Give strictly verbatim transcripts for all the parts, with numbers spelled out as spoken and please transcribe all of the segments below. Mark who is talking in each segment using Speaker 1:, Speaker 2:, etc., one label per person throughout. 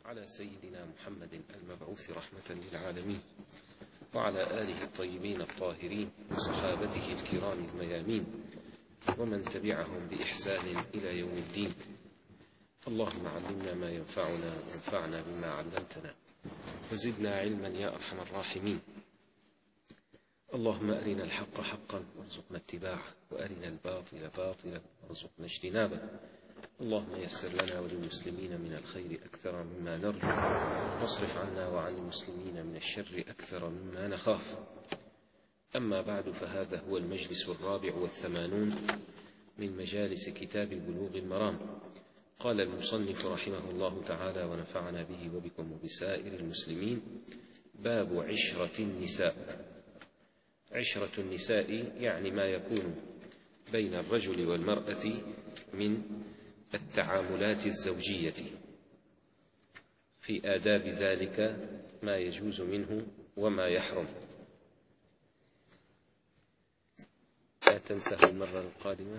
Speaker 1: على سيدنا محمد المبعوث رحمة للعالمين وعلى آله الطيبين الطاهرين وصحابته الكرام الميامين ومن تبعهم بإحسان إلى يوم الدين. اللهم علمنا ما ينفعنا وانفعنا بما علمتنا وزدنا علما يا أرحم الراحمين. اللهم أرنا الحق حقا وارزقنا اتباعه وأرنا الباطل باطلا وارزقنا اجتنابه. اللهم يسر لنا وللمسلمين من الخير أكثر مما نرجو واصرف عنا وعن المسلمين من الشر أكثر مما نخاف. أما بعد، فهذا هو المجلس الرابع والثمانون من مجالس كتاب بلوغ المرام. قال المصنف رحمه الله تعالى ونفعنا به وبكم وبسائر المسلمين: باب عشرة النساء. عشرة النساء يعني ما يكون بين الرجل والمرأة من التعاملات الزوجية، في آداب ذلك ما يجوز منه وما يحرم. لا تنسه المرة القادمة.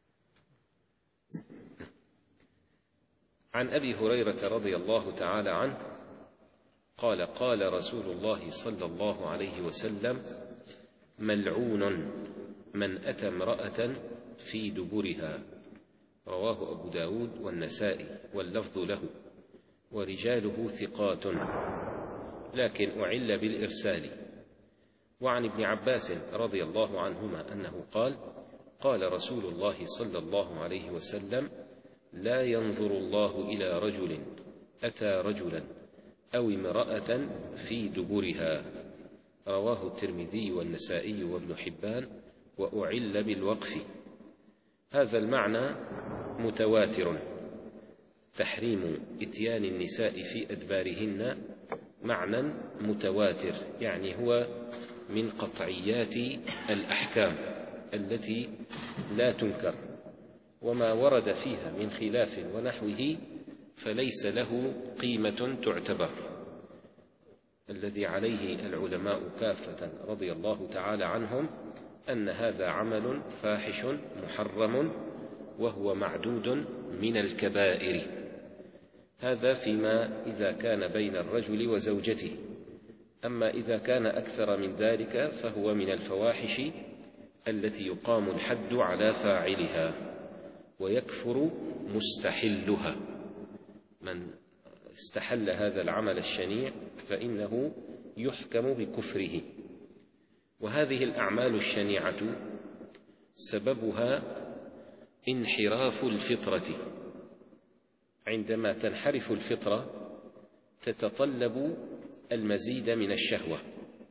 Speaker 1: عن أبي هريرة رضي الله تعالى عنه قال: قال رسول الله صلى الله عليه وسلم: ملعون من أتى امرأة في دبرها. رواه أبو داود والنسائي واللفظ له، ورجاله ثقات لكن أعل بالإرسال. وعن ابن عباس رضي الله عنهما أنه قال: قال رسول الله صلى الله عليه وسلم: لا ينظر الله إلى رجل أتى رجلا أو امرأة في دبرها. رواه الترمذي والنسائي وابن حبان، وأعل بالوقف. هذا المعنى متواتر، تحريم إتيان النساء في أدبارهن معنى متواتر، يعني هو من قطعيات الأحكام التي لا تنكر، وما ورد فيها من خلاف ونحوه فليس له قيمة تعتبر. الذي عليه العلماء كافة رضي الله تعالى عنهم أن هذا عمل فاحش محرم، وهو معدود من الكبائر. هذا فيما إذا كان بين الرجل وزوجته. أما إذا كان أكثر من ذلك فهو من الفواحش التي يقام الحد على فاعلها ويكفر مستحلها. من استحل هذا العمل الشنيع فإنه يحكم بكفره. وهذه الأعمال الشنيعة سببها انحراف الفطرة. عندما تنحرف الفطرة تتطلب المزيد من الشهوة،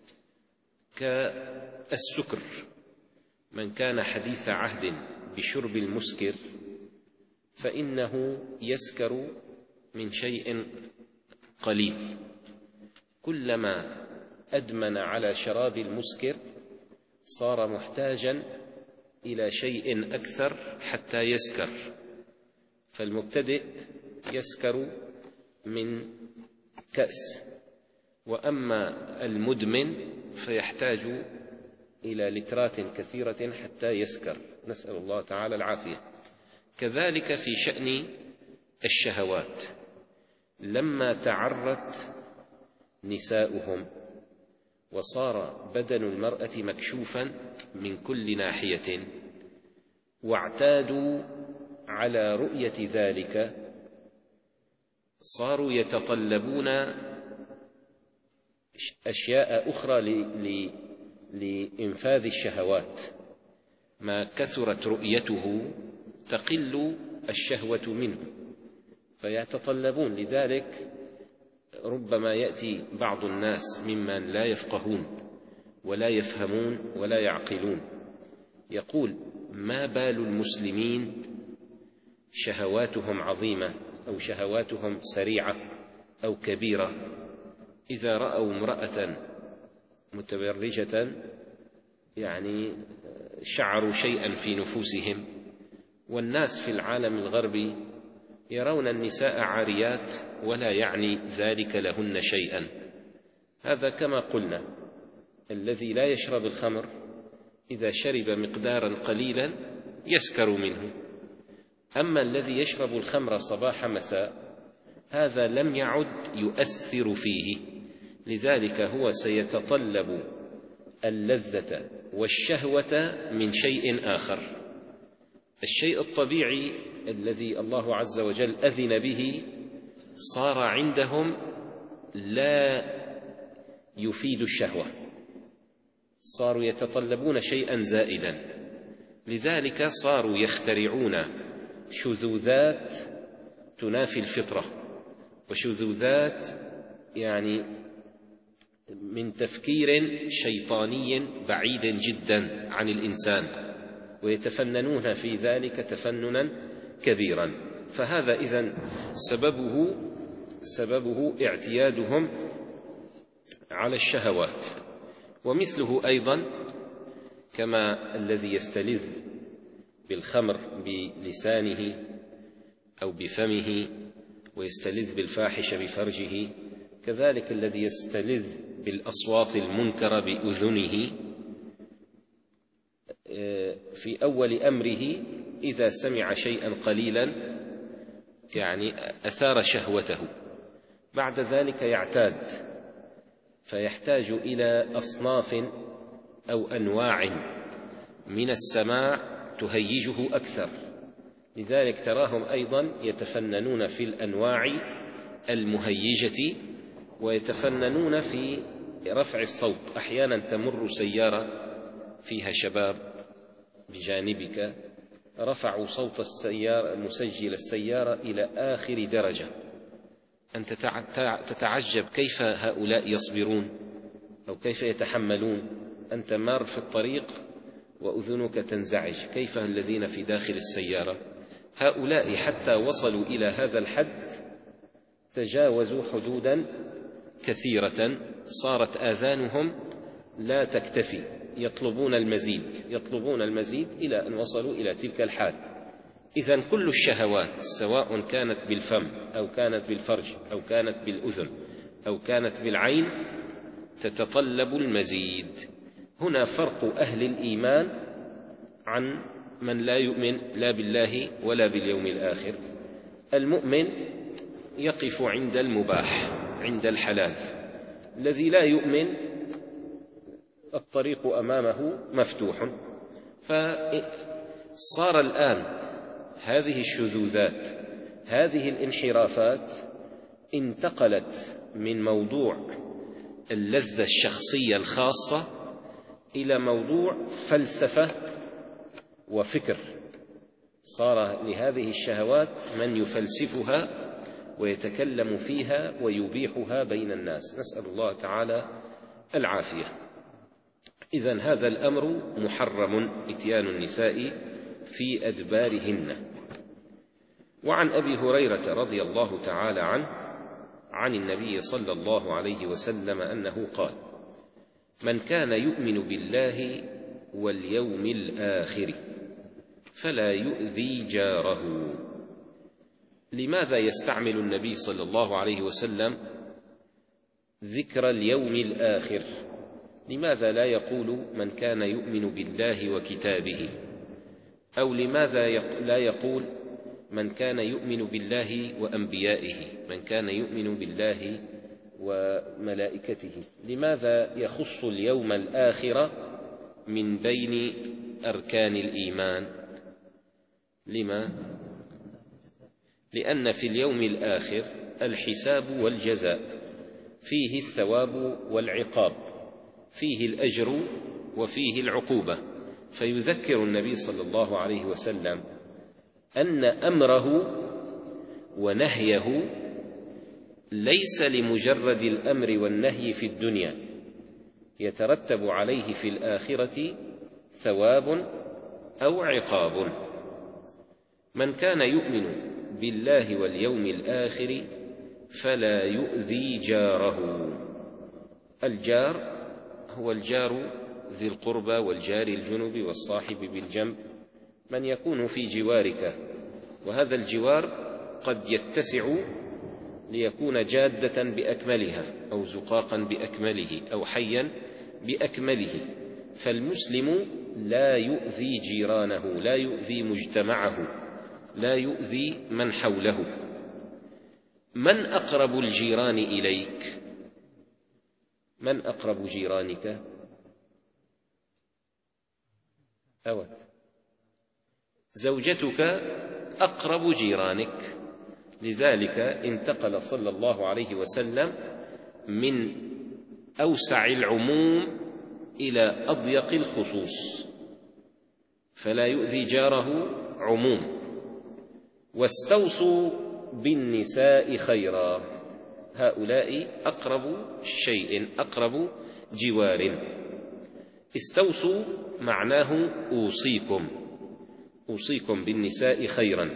Speaker 1: كالسكر. من كان حديث عهد بشرب المسكر فإنه يسكر من شيء قليل، كلما أدمن على شراب المسكر صار محتاجا إلى شيء أكثر حتى يسكر. فالمبتدئ يسكر من كأس، وأما المدمن فيحتاج إلى لترات كثيرة حتى يسكر، نسأل الله تعالى العافية. كذلك في شأن الشهوات، لما تعرت نساؤهم وصار بدن المرأة مكشوفا من كل ناحية واعتادوا على رؤية ذلك، صاروا يتطلبون أشياء أخرى لإنفاذ الشهوات. ما كثرت رؤيته تقل الشهوة منه، فيتطلبون. لذلك ربما يأتي بعض الناس ممن لا يفقهون ولا يفهمون ولا يعقلون يقول: ما بال المسلمين شهواتهم عظيمة أو شهواتهم سريعة أو كبيرة، إذا رأوا امرأة متبرجة يعني شعروا شيئا في نفوسهم. والناس في العالم الغربي يرون النساء عاريات ولا يعني ذلك لهن شيئا. هذا كما قلنا، الذي لا يشرب الخمر إذا شرب مقدارا قليلا يسكر منه، أما الذي يشرب الخمر صباح مساء هذا لم يعد يؤثر فيه، لذلك هو سيتطلب اللذة والشهوة من شيء آخر. الشيء الطبيعي الذي الله عز وجل أذن به صار عندهم لا يفيد الشهوة، صاروا يتطلبون شيئا زائدا، لذلك صاروا يخترعون شذوذات تنافي الفطرة، وشذوذات يعني من تفكير شيطاني بعيد جدا عن الإنسان، ويتفننون في ذلك تفننا كبيرا. فهذا إذن سببه سببه اعتيادهم على الشهوات. ومثله أيضا كما الذي يستلذ بالخمر بلسانه أو بفمه ويستلذ بالفاحش بفرجه، كذلك الذي يستلذ بالأصوات المنكرة بأذنه في أول أمره إذا سمع شيئا قليلا يعني أثار شهوته، بعد ذلك يعتاد فيحتاج إلى أصناف أو أنواع من السماع تهيجه أكثر، لذلك تراهم أيضا يتفننون في الأنواع المهيجة، ويتفننون في رفع الصوت. أحيانا تمر سيارة فيها شباب بجانبك، رفعوا صوت السيارة مسجل السيارة إلى آخر درجة، أنت تتعجب كيف هؤلاء يصبرون أو كيف يتحملون. أنت مار في الطريق وأذنك تنزعج، كيف الذين في داخل السيارة؟ هؤلاء حتى وصلوا إلى هذا الحد تجاوزوا حدودا كثيرة، صارت آذانهم لا تكتفي، يطلبون المزيد يطلبون المزيد إلى أن وصلوا إلى تلك الحال. إذن كل الشهوات سواء كانت بالفم أو كانت بالفرج أو كانت بالأذن أو كانت بالعين تتطلب المزيد. هنا فرق أهل الإيمان عن من لا يؤمن لا بالله ولا باليوم الآخر. المؤمن يقف عند المباح عند الحلال، الذي لا يؤمن الطريق أمامه مفتوح. فصار الآن هذه الشذوذات هذه الانحرافات انتقلت من موضوع اللذة الشخصية الخاصة إلى موضوع فلسفة وفكر. صار لهذه الشهوات من يفلسفها ويتكلم فيها ويبيحها بين الناس، نسأل الله تعالى العافية. إذن هذا الأمر محرم، إتيان النساء في أدبارهن. وعن أبي هريرة رضي الله تعالى عنه عن النبي صلى الله عليه وسلم أنه قال: من كان يؤمن بالله واليوم الآخر فلا يؤذي جاره. لماذا يستعمل النبي صلى الله عليه وسلم ذكر اليوم الآخر؟ لماذا لا يقول من كان يؤمن بالله وكتابه؟ أو لماذا لا يقول من كان يؤمن بالله وأنبيائه، من كان يؤمن بالله وملائكته؟ لماذا يخص اليوم الآخر من بين أركان الإيمان؟ لما؟ لأن في اليوم الآخر الحساب والجزاء، فيه الثواب والعقاب، فيه الأجر وفيه العقوبة. فيذكر النبي صلى الله عليه وسلم أن أمره ونهيه ليس لمجرد الأمر والنهي في الدنيا، يترتب عليه في الآخرة ثواب أو عقاب. من كان يؤمن بالله واليوم الآخر فلا يؤذي جاره. الجار هو الجار ذي القربى والجار الجنب والصاحب بالجنب، من يكون في جوارك، وهذا الجوار قد يتسع ليكون جادة بأكملها أو زقاقا بأكمله أو حيا بأكمله. فالمسلم لا يؤذي جيرانه، لا يؤذي مجتمعه، لا يؤذي من حوله. من أقرب الجيران إليك؟ من أقرب جيرانك؟ أود زوجتك أقرب جيرانك، لذلك انتقل صلى الله عليه وسلم من أوسع العموم إلى أضيق الخصوص، فلا يؤذي جاره عموم. واستوصوا بالنساء خيرا، هؤلاء أقرب شيء، أقرب جوار. استوصوا معناه أوصيكم، أوصيكم بالنساء خيرا.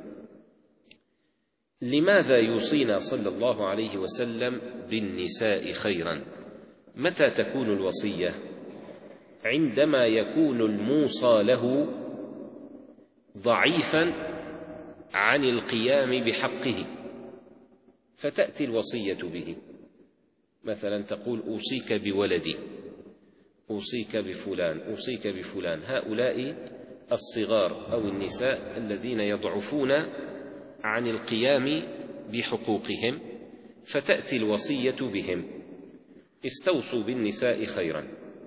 Speaker 1: لماذا يوصينا صلى الله عليه وسلم بالنساء خيرا؟ متى تكون الوصية؟ عندما يكون الموصى له ضعيفا عن القيام بحقه، فتأتي الوصية به. مثلا تقول أوصيك بولدي، أوصيك بفلان، أوصيك بفلان، هؤلاء الصغار أو النساء الذين يضعفون عن القيام بحقوقهم، فتأتي الوصية بهم. استوصوا بالنساء خيرا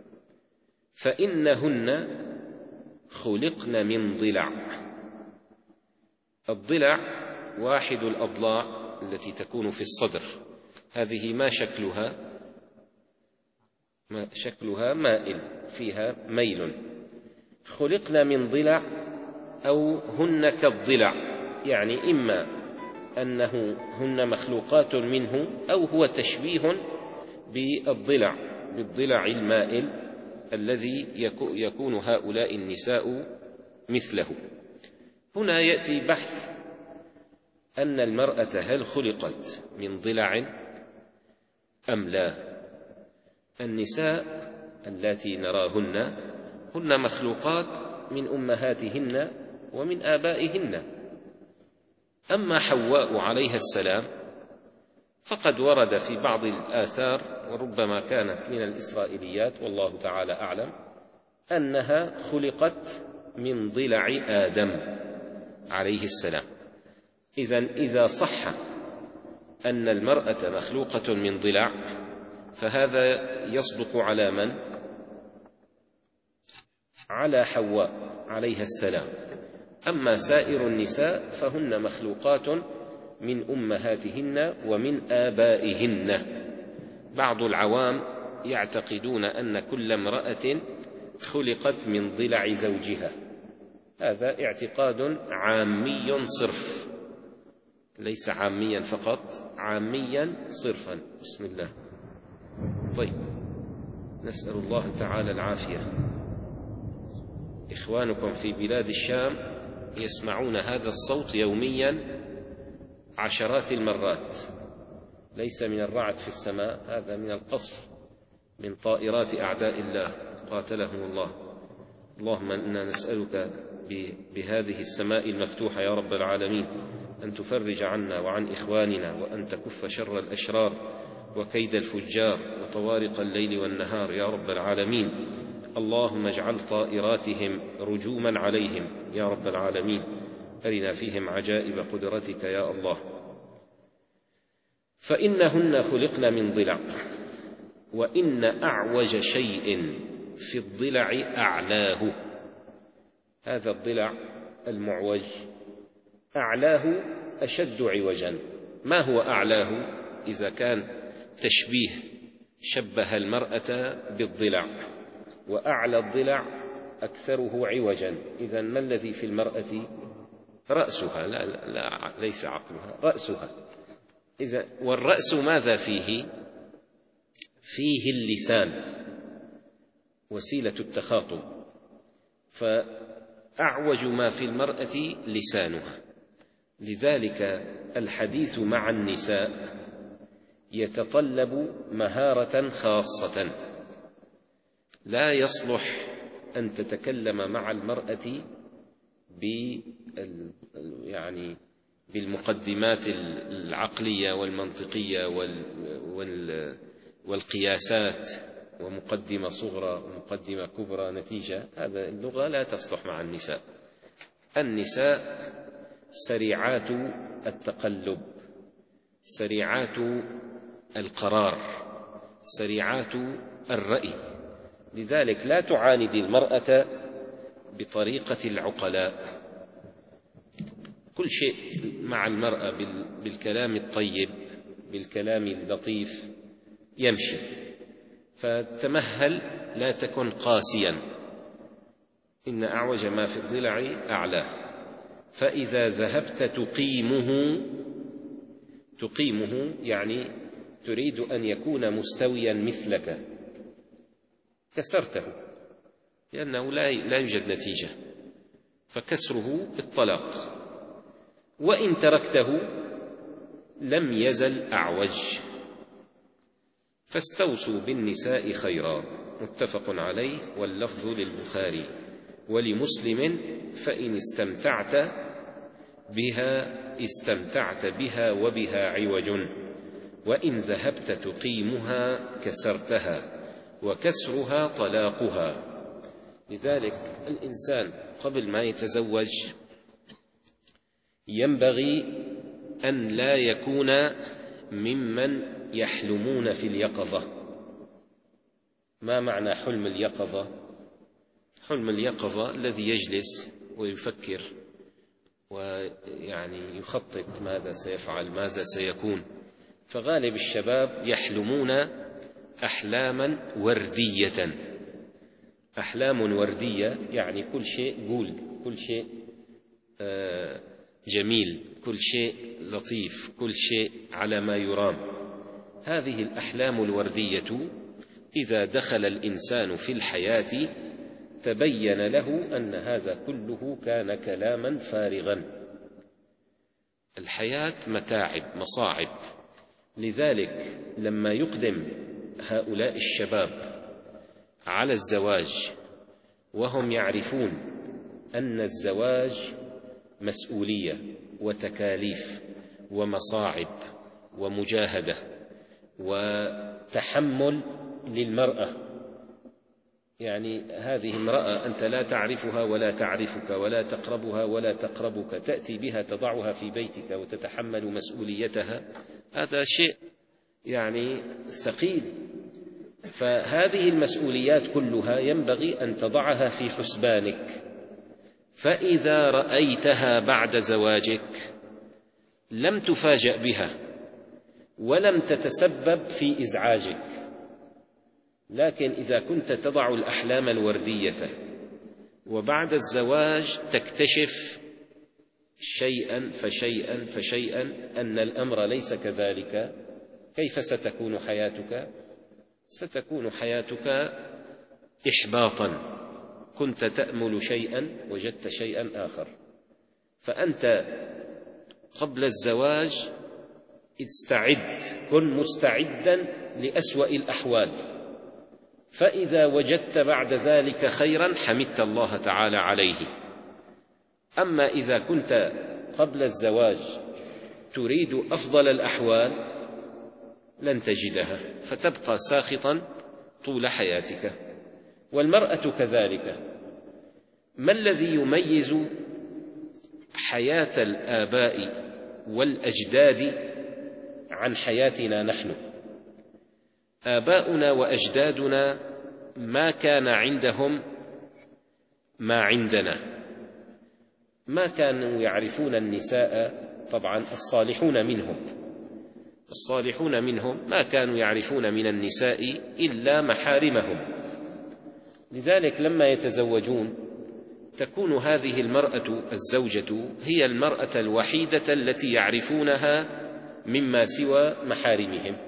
Speaker 1: فإنهن خلقن من ضلع. الضلع واحد الأضلاع التي تكون في الصدر، هذه ما شكلها؟ ما شكلها مائل، فيها ميل. خلقن من ضلع أو هن كالضلع، يعني إما أنه هن مخلوقات منه أو هو تشبيه بالضلع، بالضلع المائل الذي يكون هؤلاء النساء مثله. هنا يأتي بحث أن المرأة هل خلقت من ضلع أم لا؟ النساء اللاتي نراهن هن مخلوقات من أمهاتهن ومن آبائهن. أما حواء عليها السلام فقد ورد في بعض الآثار، وربما كانت من الإسرائيليات والله تعالى أعلم، أنها خلقت من ضلع آدم عليه السلام. إذن إذا صح أن المرأة مخلوقة من ضلع فهذا يصدق على من؟ على حواء عليها السلام. أما سائر النساء فهن مخلوقات من أمهاتهن ومن آبائهن. بعض العوام يعتقدون أن كل امرأة خلقت من ضلع زوجها، هذا اعتقاد عامي صرف، ليس عاميا فقط، عاميا صرفا. بسم الله. طيب، نسأل الله تعالى العافية. إخوانكم في بلاد الشام يسمعون هذا الصوت يوميا عشرات المرات، ليس من الرعد في السماء، هذا من القصف من طائرات أعداء الله قاتلهم الله. اللهم إنا نسألك بهذه السماء المفتوحة يا رب العالمين أن تفرج عنا وعن إخواننا، وأن تكف شر الأشرار وكيد الفجار وطوارق الليل والنهار يا رب العالمين. اللهم اجعل طائراتهم رجوما عليهم يا رب العالمين. أرنا فيهم عجائب قدرتك يا الله. فإنهن خلقن من ضلع، وإن أعوج شيء في الضلع أعلاه. هذا الضلع المعوج أعلاه أشد عوجا. ما هو أعلاه؟ إذا كان تشبيه شبه المرأة بالضلع، وأعلى الضلع أكثره عوجا. إذن ما الذي في المرأة؟ رأسها، لا, لا ليس عقلها، رأسها. إذن والرأس ماذا فيه؟ فيه اللسان، وسيلة التخاطب، فأعوج ما في المرأة لسانها. لذلك الحديث مع النساء يتطلب مهارة خاصة. لا يصلح أن تتكلم مع المرأة يعني بالمقدمات العقلية والمنطقية والقياسات، ومقدمة صغرى ومقدمة كبرى نتيجة. هذا اللغة لا تصلح مع النساء. النساء سريعات التقلب، سريعات القرار، سريعات الرأي. لذلك لا تعاند المرأة بطريقة العقلاء. كل شيء مع المرأة بالكلام الطيب، بالكلام اللطيف يمشي. فتمهل، لا تكن قاسيا. إن أعوج ما في الضلع أعلاه. فإذا ذهبت تقيمه، تقيمه يعني تريد أن يكون مستويا مثلك، كسرته لأنه لا يوجد نتيجة، فكسره الطلاق. وإن تركته لم يزل أعوج. فاستوصوا بالنساء خيرا، متفق عليه، واللفظ للبخاري. ولمسلم: فإن استمتعت بها استمتعت بها وبها عوج، وإن ذهبت تقيمها كسرتها، وكسرها طلاقها. لذلك الإنسان قبل ما يتزوج ينبغي أن لا يكون ممن يحلمون في اليقظة. ما معنى حلم اليقظة؟ حلم اليقظة الذي يجلس ويفكر ويعني يخطط ماذا سيفعل، ماذا سيكون. فغالب الشباب يحلمون أحلاما وردية. أحلام وردية يعني كل شيء قول، كل شيء جميل، كل شيء لطيف، كل شيء على ما يرام. هذه الأحلام الوردية إذا دخل الإنسان في الحياة تبين له أن هذا كله كان كلاما فارغا. الحياة متاعب، مصاعب. لذلك لما يقدم هؤلاء الشباب على الزواج وهم يعرفون أن الزواج مسؤولية وتكاليف ومصاعب ومجاهدة وتحمل للمرأة، يعني هذه امرأة أنت لا تعرفها ولا تعرفك ولا تقربها ولا تقربك، تأتي بها تضعها في بيتك وتتحمل مسؤوليتها، هذا شيء يعني ثقيل. فهذه المسؤوليات كلها ينبغي أن تضعها في حسبانك. فإذا رأيتها بعد زواجك لم تفاجأ بها ولم تتسبب في إزعاجك. لكن إذا كنت تضع الأحلام الوردية وبعد الزواج تكتشف شيئا فشيئا فشيئا أن الأمر ليس كذلك، كيف ستكون حياتك؟ ستكون حياتك إحباطا. كنت تأمل شيئا وجدت شيئا آخر. فأنت قبل الزواج استعد، كن مستعدا لأسوأ الأحوال. فإذا وجدت بعد ذلك خيرا حمدت الله تعالى عليه. أما إذا كنت قبل الزواج تريد أفضل الأحوال لن تجدها، فتبقى ساخطا طول حياتك. والمرأة كذلك. ما الذي يميز حياة الآباء والأجداد عن حياتنا نحن؟ آباؤنا وأجدادنا ما كان عندهم ما عندنا، ما كانوا يعرفون النساء. طبعا الصالحون منهم الصالحون منهم ما كانوا يعرفون من النساء إلا محارمهم. لذلك لما يتزوجون تكون هذه المرأة الزوجة هي المرأة الوحيدة التي يعرفونها مما سوى محارمهم،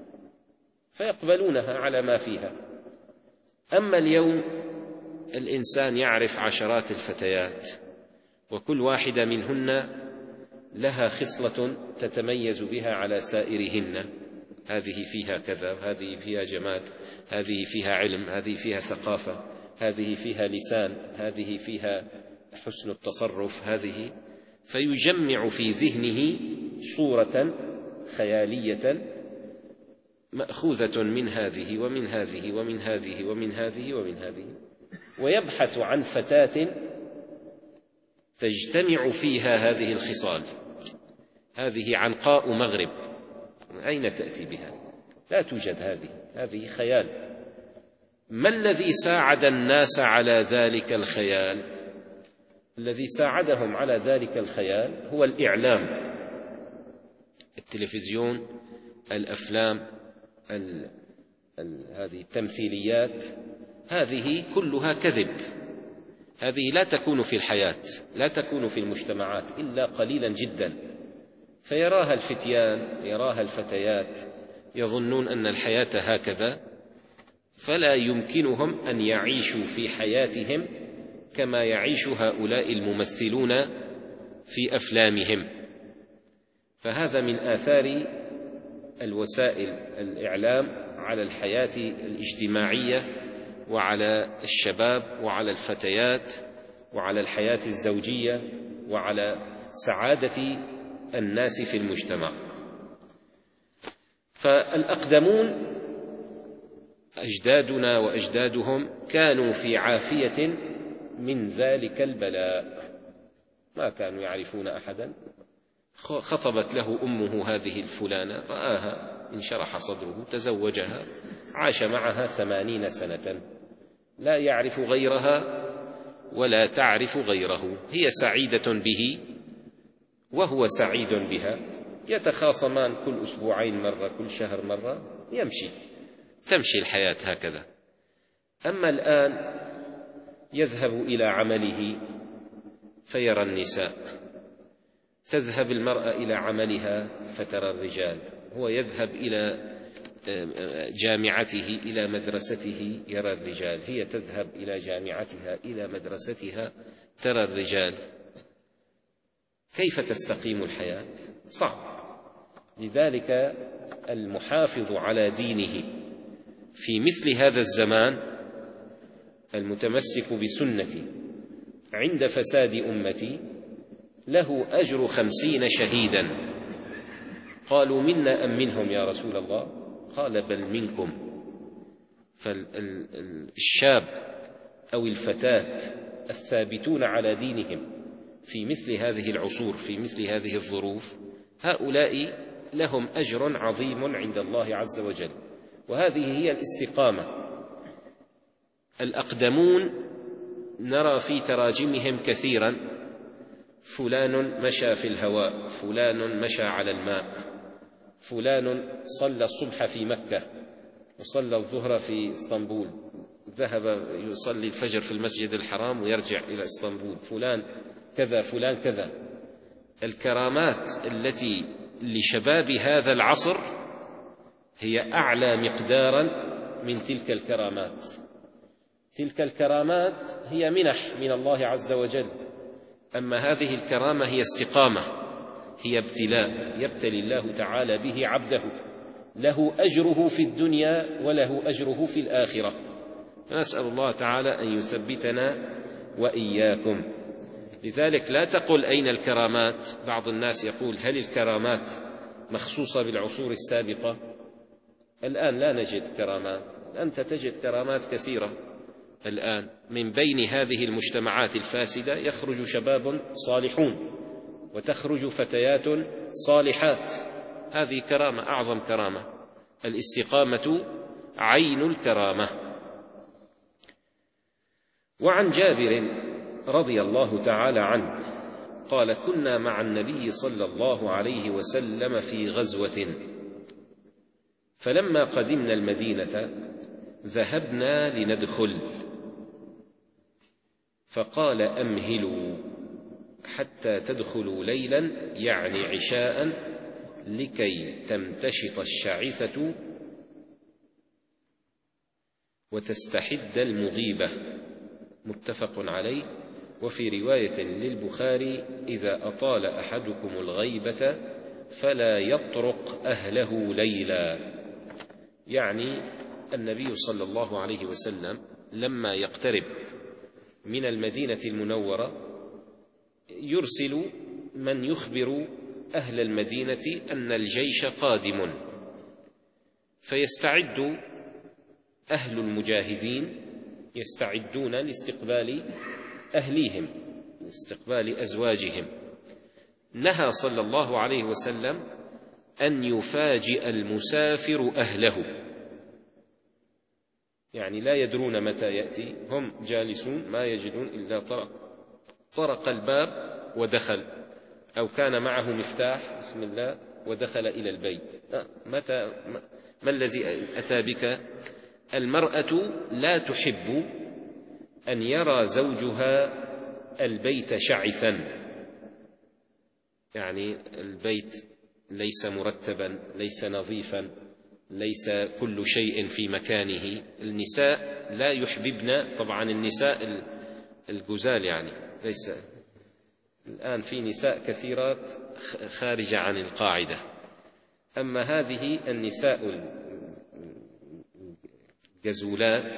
Speaker 1: فيقبلونها على ما فيها. أما اليوم الإنسان يعرف عشرات الفتيات، وكل واحدة منهن لها خصلة تتميز بها على سائرهن. هذه فيها كذا، هذه فيها جمال، هذه فيها علم، هذه فيها ثقافة، هذه فيها لسان، هذه فيها حسن التصرف، هذه. فيجمع في ذهنه صورة خيالية مأخوذة من هذه ومن هذه ومن هذه ومن هذه ومن هذه، ويبحث عن فتاة تجتمع فيها هذه الخصال. هذه عنقاء مغرب، أين تأتي بها؟ لا توجد هذه، هذه خيال. ما الذي ساعد الناس على ذلك الخيال؟ الذي ساعدهم على ذلك الخيال هو الإعلام، التلفزيون، الأفلام، ال... ال... هذه التمثيليات، هذه كلها كذب، هذه لا تكون في الحياة، لا تكون في المجتمعات إلا قليلا جدا، فيراها الفتيان، يراها الفتيات، يظنون أن الحياة هكذا، فلا يمكنهم أن يعيشوا في حياتهم كما يعيش هؤلاء الممثلون في أفلامهم. فهذا من آثار الوسائل الإعلام على الحياة الاجتماعية وعلى الشباب وعلى الفتيات وعلى الحياة الزوجية وعلى سعادة الناس في المجتمع. فالأقدمون أجدادنا وأجدادهم كانوا في عافية من ذلك البلاء، ما كانوا يعرفون أحدا. خطبت له أمه هذه الفلانة، رآها انشرح صدره، تزوجها، عاش معها ثمانين سنة، لا يعرف غيرها ولا تعرف غيره، هي سعيدة به وهو سعيد بها، يتخاصمان كل أسبوعين مرة، كل شهر مرة، يمشي، تمشي الحياة هكذا. أما الآن يذهب إلى عمله فيرى النساء، تذهب المرأة إلى عملها فترى الرجال، هو يذهب إلى جامعته إلى مدرسته يرى الرجال، هي تذهب إلى جامعتها إلى مدرستها ترى الرجال. كيف تستقيم الحياة؟ صعب. لذلك المحافظ على دينه في مثل هذا الزمان، المتمسك بسنتي عند فساد أمتي، له أجر خمسين شهيدا. قالوا منا أم منهم يا رسول الله؟ قال بل منكم. فالشاب أو الفتاة الثابتون على دينهم في مثل هذه العصور، في مثل هذه الظروف، هؤلاء لهم أجر عظيم عند الله عز وجل، وهذه هي الاستقامة. الأقدمون نرى في تراجمهم كثيرا فلان مشى في الهواء، فلان مشى على الماء، فلان صلى الصبح في مكة وصلى الظهر في اسطنبول، ذهب يصلي الفجر في المسجد الحرام ويرجع إلى اسطنبول، فلان كذا، فلان كذا. الكرامات التي لشباب هذا العصر هي أعلى مقدارا من تلك الكرامات. تلك الكرامات هي منح من الله عز وجل، أما هذه الكرامة هي استقامة، هي ابتلاء يبتلي الله تعالى به عبده، له أجره في الدنيا وله أجره في الآخرة. نسأل الله تعالى أن يثبتنا وإياكم. لذلك لا تقل أين الكرامات. بعض الناس يقول هل الكرامات مخصوصة بالعصور السابقة؟ الآن لا نجد كرامات، أنت تجد كرامات كثيرة الآن. من بين هذه المجتمعات الفاسدة يخرج شباب صالحون وتخرج فتيات صالحات، هذه كرامة، أعظم كرامة. الاستقامة عين الكرامة. وعن جابر رضي الله تعالى عنه قال كنا مع النبي صلى الله عليه وسلم في غزوة، فلما قدمنا المدينة ذهبنا لندخل، فقال أمهلوا حتى تدخلوا ليلا، يعني عشاء، لكي تمتشط الشعثة وتستحد المغيبة. متفق عليه. وفي رواية للبخاري إذا أطال أحدكم الغيبة فلا يطرق أهله ليلا. يعني النبي صلى الله عليه وسلم لما يقترب من المدينة المنورة يرسل من يخبر أهل المدينة أن الجيش قادم، فيستعد أهل المجاهدين يستعدون لاستقبال أهليهم، لاستقبال أزواجهم. نهى صلى الله عليه وسلم أن يفاجئ المسافر أهله، يعني لا يدرون متى يأتي، هم جالسون ما يجدون إلا طرق, طرق الباب ودخل، أو كان معه مفتاح بسم الله ودخل إلى البيت. متى ما الذي أتى بك؟ المرأة لا تحب أن يرى زوجها البيت شعثا، يعني البيت ليس مرتبا، ليس نظيفا، ليس كل شيء في مكانه. النساء لا يحببن، طبعا النساء الجزال يعني ليس، الآن في نساء كثيرات خارجة عن القاعدة، أما هذه النساء الجزولات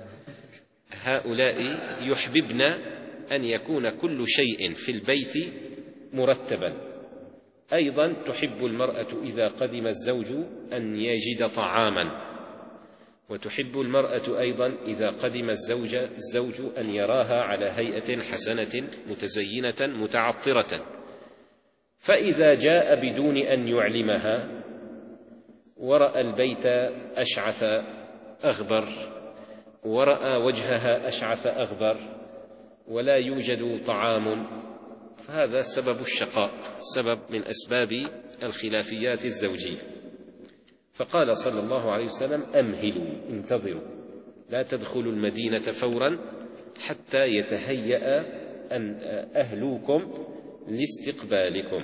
Speaker 1: هؤلاء يحببن أن يكون كل شيء في البيت مرتبا. أيضا تحب المرأة إذا قدم الزوج أن يجد طعاما، وتحب المرأة أيضا إذا قدم الزوج الزوج أن يراها على هيئة حسنة متزينة متعطرة. فإذا جاء بدون أن يعلمها ورأى البيت أشعث أغبر، ورأى وجهها أشعث أغبر ولا يوجد طعام، فهذا سبب الشقاء، سبب من أسباب الخلافيات الزوجية. فقال صلى الله عليه وسلم: أمهلوا، انتظروا، لا تدخلوا المدينة فورا حتى يتهيأ أن أهلوكم لاستقبالكم.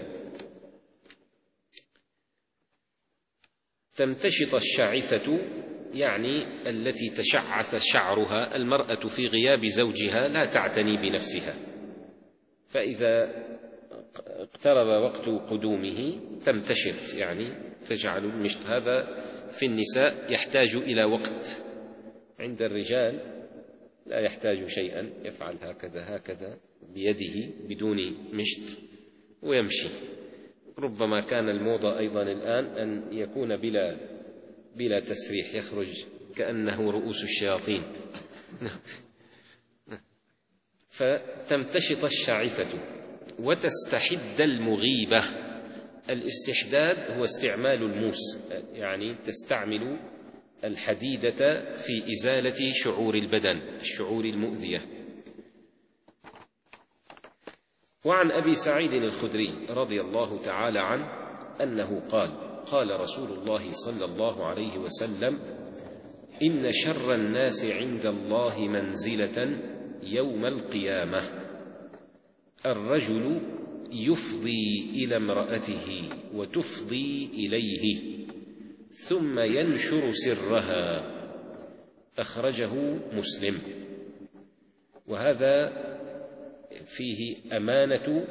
Speaker 1: تمتشط الشاعثة يعني التي تشعث شعرها. المرأة في غياب زوجها لا تعتني بنفسها، فإذا اقترب وقت قدومه تمتشط، يعني تجعل المشط. هذا في النساء يحتاج إلى وقت، عند الرجال لا يحتاج شيئا، يفعل هكذا هكذا بيده بدون مشط ويمشي. ربما كان الموضة أيضا الآن أن يكون بلا بلا تسريح، يخرج كأنه رؤوس الشياطين. فتمتشط الشاعثة وتستحد المغيبة. الاستحداد هو استعمال الموس، يعني تستعمل الحديدة في إزالة شعور البدن، الشعور المؤذية. وعن أبي سعيد الخدري رضي الله تعالى عنه أنه قال: قال رسول الله صلى الله عليه وسلم: إن شر الناس عند الله منزلة يوم القيامة الرجل يفضي إلى امرأته وتفضي إليه ثم ينشر سرها. أخرجه مسلم. وهذا فيه أمانة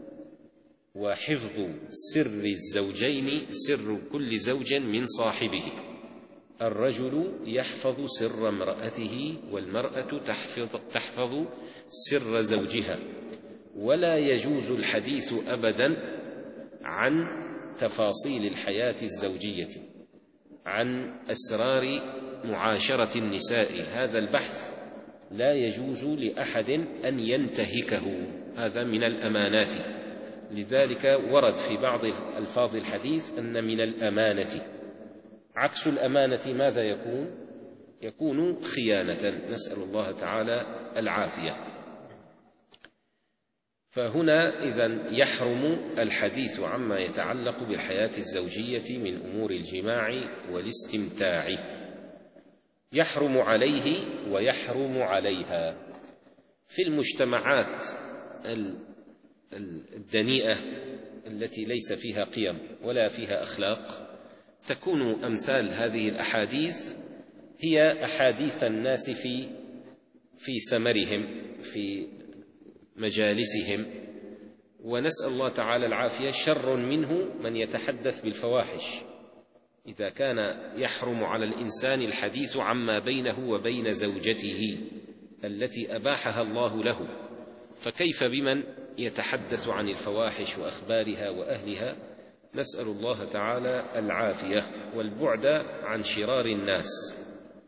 Speaker 1: وحفظ سر الزوجين، سر كل زوج من صاحبه. الرجل يحفظ سر امرأته، والمرأة تحفظ, تحفظ سر زوجها. ولا يجوز الحديث أبدا عن تفاصيل الحياة الزوجية، عن أسرار معاشرة النساء. هذا البحث لا يجوز لأحد أن ينتهكه، هذا من الأمانات. لذلك ورد في بعض ألفاظ الحديث أن من الأمانة. عكس الأمانة ماذا يكون؟ يكون خيانة، نسأل الله تعالى العافية. فهنا إذن يحرم الحديث عما يتعلق بالحياة الزوجية من أمور الجماع والاستمتاع، يحرم عليه ويحرم عليها. في المجتمعات الدنيئة التي ليس فيها قيم ولا فيها أخلاق تكون أمثال هذه الأحاديث هي أحاديث الناس في في سمرهم، في مجالسهم. ونسأل الله تعالى العافية. شر منه من يتحدث بالفواحش. إذا كان يحرم على الإنسان الحديث عما بينه وبين زوجته التي أباحها الله له، فكيف بمن يتحدث عن الفواحش وأخبارها وأهلها؟ نسأل الله تعالى العافية والبعد عن شرار الناس.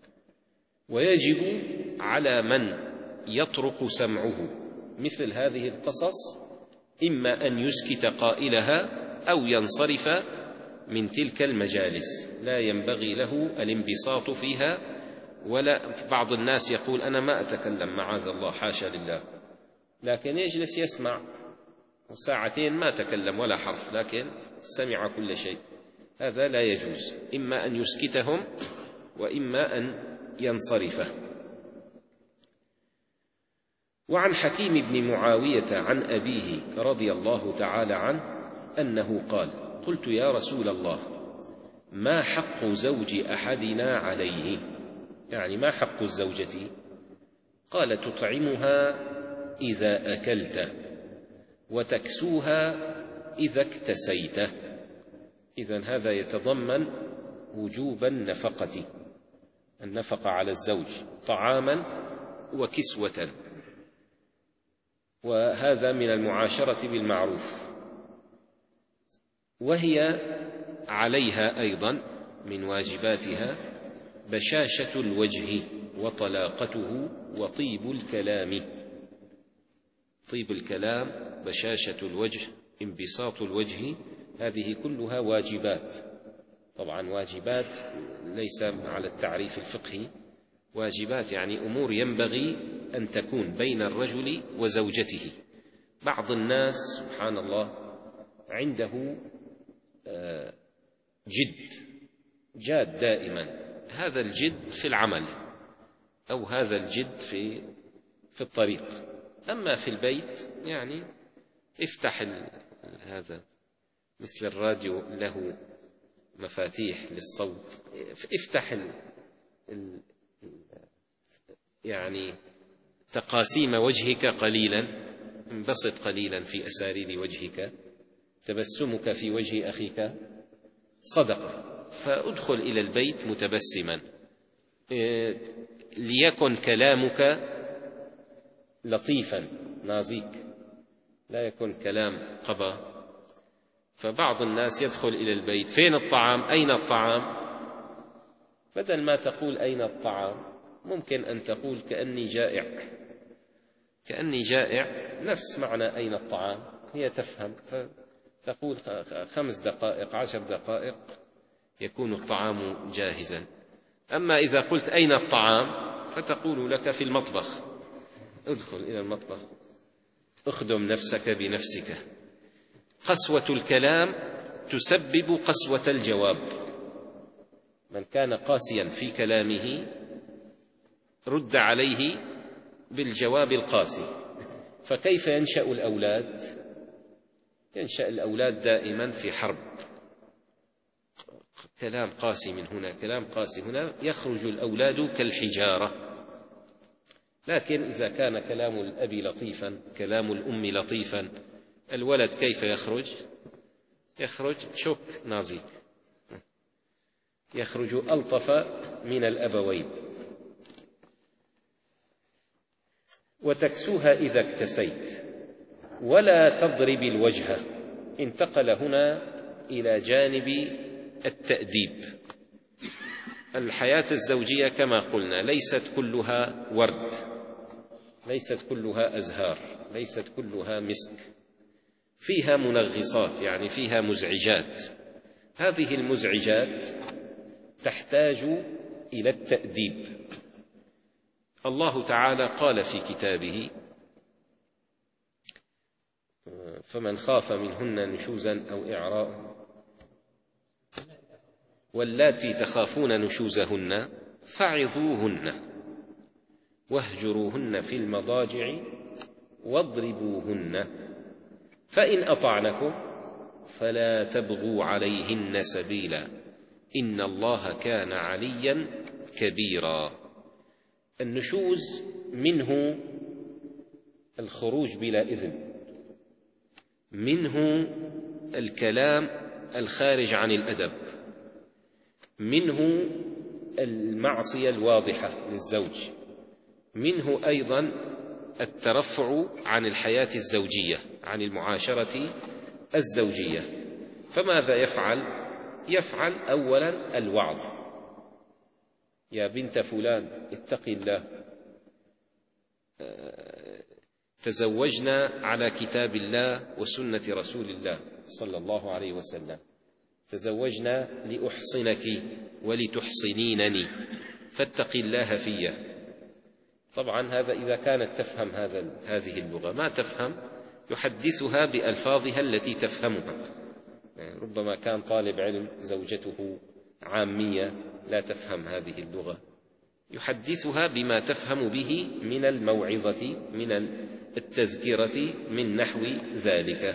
Speaker 1: ويجب على من يطرق سمعه مثل هذه القصص إما أن يسكت قائلها أو ينصرف من تلك المجالس، لا ينبغي له الانبساط فيها. ولا بعض الناس يقول أنا ما أتكلم معاذ الله حاشا لله، لكن يجلس يسمع ساعتين ما تكلم ولا حرف، لكن سمع كل شيء. هذا لا يجوز، إما أن يسكتهم وإما أن ينصرف. وعن حكيم بن معاوية عن أبيه رضي الله تعالى عنه أنه قال: قلت يا رسول الله ما حق زوج أحدنا عليه؟ يعني ما حق الزوجة؟ قال: تطعمها إذا أكلت، وتكسوها إذا اكتسيت. إذن هذا يتضمن وجوب النفقة، النفقة على الزوج طعاما وكسوة، وهذا من المعاشرة بالمعروف. وهي عليها أيضا من واجباتها بشاشة الوجه وطلاقته وطيب الكلام. طيب الكلام، بشاشة الوجه، انبساط الوجه، هذه كلها واجبات. طبعا واجبات ليس على التعريف الفقهي، واجبات يعني أمور ينبغي أن تكون بين الرجل وزوجته. بعض الناس سبحان الله عنده جد، جاد دائما، هذا الجد في العمل أو هذا الجد في في الطريق. أما في البيت يعني افتح هذا مثل الراديو له مفاتيح للصوت، افتح ال ال يعني تقاسيم وجهك قليلا، انبسط قليلا في أسارير وجهك، تبسمك في وجه أخيك صدقة، فأدخل إلى البيت متبسما، ليكن كلامك لطيفا نازيك، لا يكن كلام قبا. فبعض الناس يدخل إلى البيت: فين الطعام؟ أين الطعام؟ بدل ما تقول أين الطعام ممكن أن تقول كأني جائع، كأني جائع، نفس معنى أين الطعام، هي تفهم، فتقول خمس دقائق عشر دقائق يكون الطعام جاهزا. أما إذا قلت أين الطعام فتقول لك في المطبخ، ادخل إلى المطبخ، اخدم نفسك بنفسك. قسوة الكلام تسبب قسوة الجواب. من كان قاسيا في كلامه رد عليه بالجواب القاسي. فكيف ينشأ الأولاد؟ ينشأ الأولاد دائما في حرب، كلام قاسي من هنا، كلام قاسي هنا، يخرج الأولاد كالحجارة. لكن إذا كان كلام الأب لطيفا، كلام الأم لطيفا، الولد كيف يخرج؟ يخرج شوك نازك، يخرج ألطف من الأبوين. وتكسوها إذا اكتسيت، ولا تضرب الوجه. انتقل هنا إلى جانب التأديب. الحياة الزوجية كما قلنا ليست كلها ورد، ليست كلها أزهار، ليست كلها مسك، فيها منغصات، يعني فيها مزعجات. هذه المزعجات تحتاج إلى التأديب. الله تعالى قال في كتابه: فمن خاف منهن نشوزا أو إعراء واللاتي تخافون نشوزهن فعظوهن واهجروهن في المضاجع واضربوهن فإن أطعنكم فلا تبغوا عليهن سبيلا إن الله كان عليا كبيرا. النشوز منه الخروج بلا إذن، منه الكلام الخارج عن الأدب، منه المعصية الواضحة للزوج، منه أيضا الترفع عن الحياة الزوجية، عن المعاشرة الزوجية. فماذا يفعل؟ يفعل أولا الوعظ: يا بنت فلان اتقي الله، تزوجنا على كتاب الله وسنة رسول الله صلى الله عليه وسلم، تزوجنا لأحصنك ولتحصنينني فاتق الله في. طبعا هذا إذا كانت تفهم هذا هذه اللغة. ما تفهم يحدثها بألفاظها التي تفهمها. يعني ربما كان طالب علم زوجته عامية لا تفهم هذه اللغة، يحدثها بما تفهم به من الموعظة من التذكرة من نحو ذلك،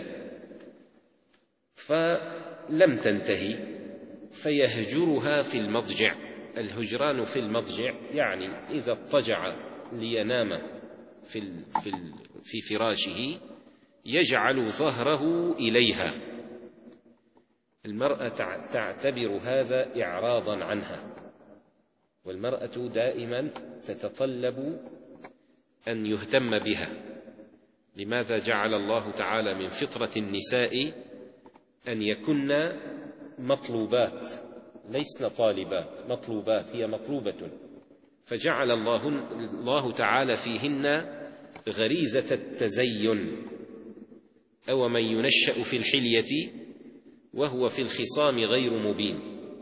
Speaker 1: فلم تنتهي فيهجرها في المضجع. الهجران في المضجع يعني إذا اضطجع لينام في في فراشه يجعل ظهره إليها. المرأة تعتبر هذا إعراضا عنها، والمرأة دائما تتطلب أن يهتم بها. لماذا جعل الله تعالى من فطرة النساء أن يكن مطلوبات ليسن طالبات، مطلوبات، هي مطلوبة، فجعل الله, الله تعالى فيهن غريزة التزين. أو من ينشأ في الحلية وهو في الخصام غير مبين.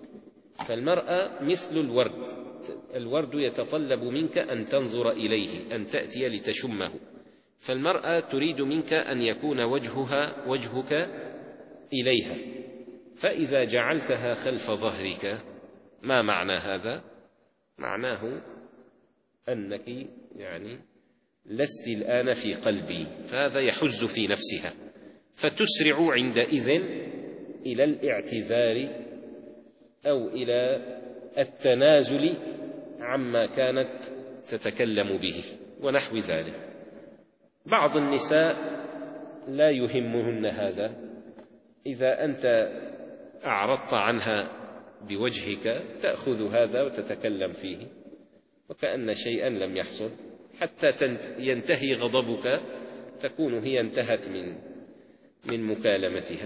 Speaker 1: فالمرأة مثل الورد، الورد يتطلب منك أن تنظر إليه، أن تأتي لتشمه. فالمرأة تريد منك أن يكون وجهها وجهك إليها، فإذا جعلتها خلف ظهرك ما معنى هذا؟ معناه أنك يعني لست الآن في قلبي، فهذا يحز في نفسها، فتسرع عندئذ إلى الاعتذار أو إلى التنازل عما كانت تتكلم به ونحو ذلك. بعض النساء لا يهمهن هذا، إذا أنت أعرضت عنها بوجهك تأخذ هذا وتتكلم فيه وكأن شيئا لم يحصل، حتى ينتهي غضبك تكون هي انتهت من من مكالمتها،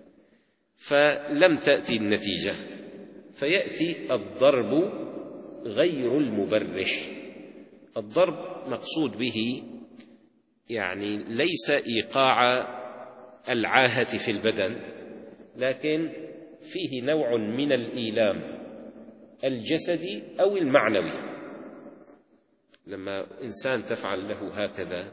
Speaker 1: فلم تأتي النتيجة، فيأتي الضرب غير المبرح. الضرب مقصود به يعني ليس إيقاع العاهة في البدن، لكن فيه نوع من الإيلام الجسدي أو المعنوي. لما إنسان تفعل له هكذا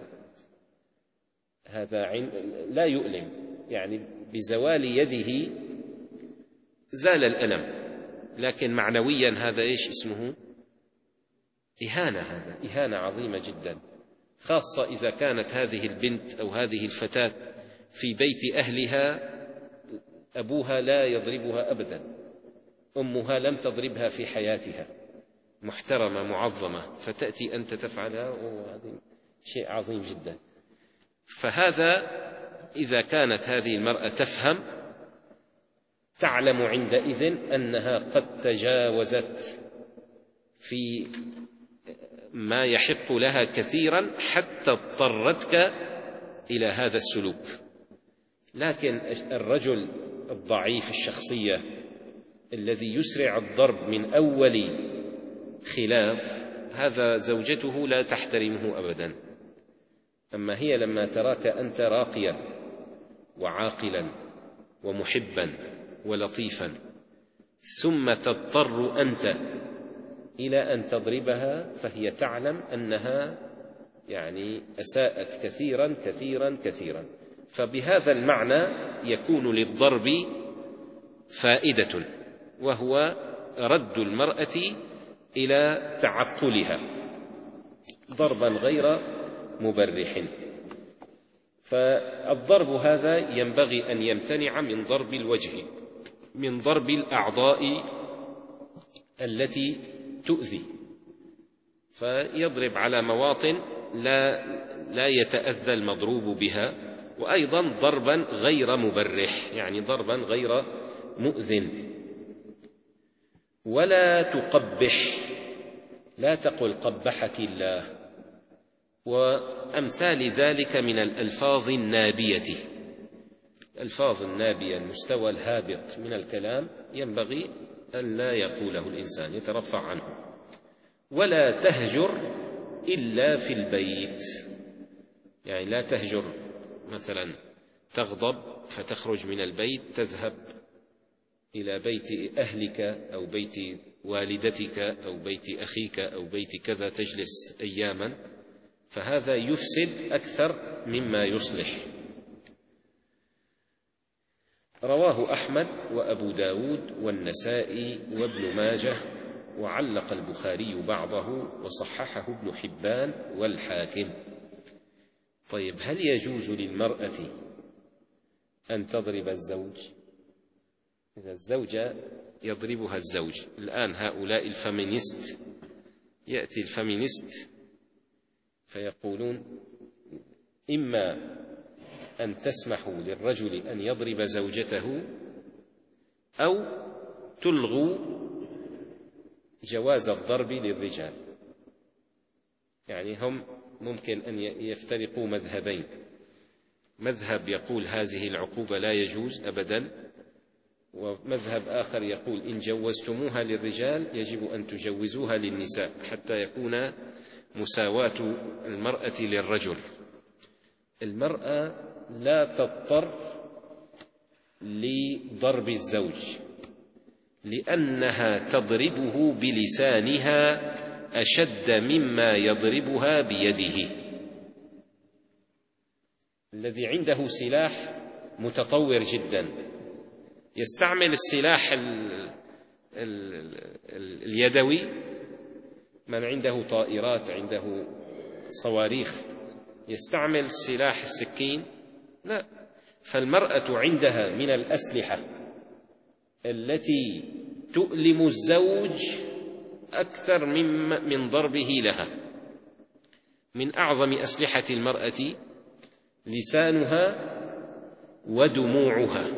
Speaker 1: هذا لا يؤلم، يعني بزوال يده زال الألم، لكن معنويا هذا إيش اسمه؟ إهانة. هذا إهانة عظيمة جدا، خاصة إذا كانت هذه البنت أو هذه الفتاة في بيت أهلها أبوها لا يضربها أبدا، أمها لم تضربها في حياتها، محترمة معظمة، فتأتي أنت تفعلها، وهذا شيء عظيم جدا. فهذا إذا كانت هذه المرأة تفهم تعلم عندئذ أنها قد تجاوزت في ما يحق لها كثيرا حتى اضطرتك إلى هذا السلوك. لكن الرجل الضعيف الشخصية الذي يسرع الضرب من أول خلاف، هذا زوجته لا تحترمه أبدا. أما هي لما تراك أنت راقيا وعاقلا ومحبا ولطيفا ثم تضطر أنت إلى أن تضربها، فهي تعلم أنها يعني أساءت كثيرا كثيرا كثيرا. فبهذا المعنى يكون للضرب فائدة، وهو رد المرأة إلى تعقلها ضربا غير مبرح. فالضرب هذا ينبغي أن يمتنع من ضرب الوجه، من ضرب الأعضاء التي تؤذي، فيضرب على مواطن لا لا يتأذى المضروب بها، وأيضا ضربا غير مبرح، يعني ضربا غير مؤذن. ولا تقبح، لا تقل قبحك الله، وأمثال ذلك من الألفاظ النابية. الألفاظ النابية، المستوى الهابط من الكلام، ينبغي أن لا يقوله الإنسان، يترفع عنه. ولا تهجر إلا في البيت، يعني لا تهجر مثلا تغضب فتخرج من البيت تذهب إلى بيت أهلك أو بيت والدتك أو بيت أخيك أو بيت كذا تجلس أياما، فهذا يفسد أكثر مما يصلح. رواه أحمد وأبو داود والنسائي وابن ماجه، وعلق البخاري بعضه وصححه ابن حبان والحاكم. طيب، هل يجوز للمرأة أن تضرب الزوج؟ إذا الزوجة يضربها الزوج، الآن هؤلاء الفيمينيست، يأتي الفيمينيست فيقولون إما أن تسمحوا للرجل أن يضرب زوجته أو تلغوا جواز الضرب للرجال. يعني هم ممكن أن يفترقوا مذهبين، مذهب يقول هذه العقوبة لا يجوز أبدا، ومذهب آخر يقول إن جوزتموها للرجال يجب أن تجوزوها للنساء حتى يكون مساواة المرأة للرجل. المرأة لا تضطر لضرب الزوج لأنها تضربه بلسانها أشد مما يضربها بيده. الذي عنده سلاح متطور جدا يستعمل السلاح ال ال ال اليدوي، من عنده طائرات، عنده صواريخ، يستعمل سلاح السكين؟ لا. فالمرأة عندها من الأسلحة التي تؤلم الزوج أكثر من من ضربه لها. من أعظم أسلحة المرأة لسانها ودموعها.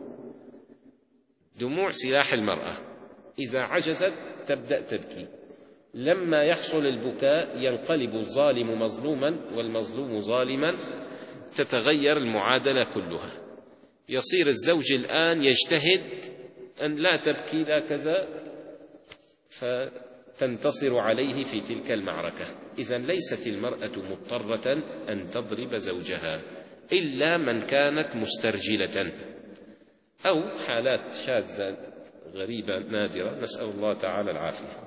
Speaker 1: دموع سلاح المرأة، إذا عجزت تبدأ تبكي، لما يحصل البكاء ينقلب الظالم مظلوما والمظلوم ظالما، تتغير المعادلة كلها. يصير الزوج الآن يجتهد أن لا تبكي لا كذا، فتنتصر عليه في تلك المعركة. إذن ليست المرأة مضطرة أن تضرب زوجها إلا من كانت مسترجلة أو حالات شاذة غريبة نادرة، نسأل الله تعالى العافية.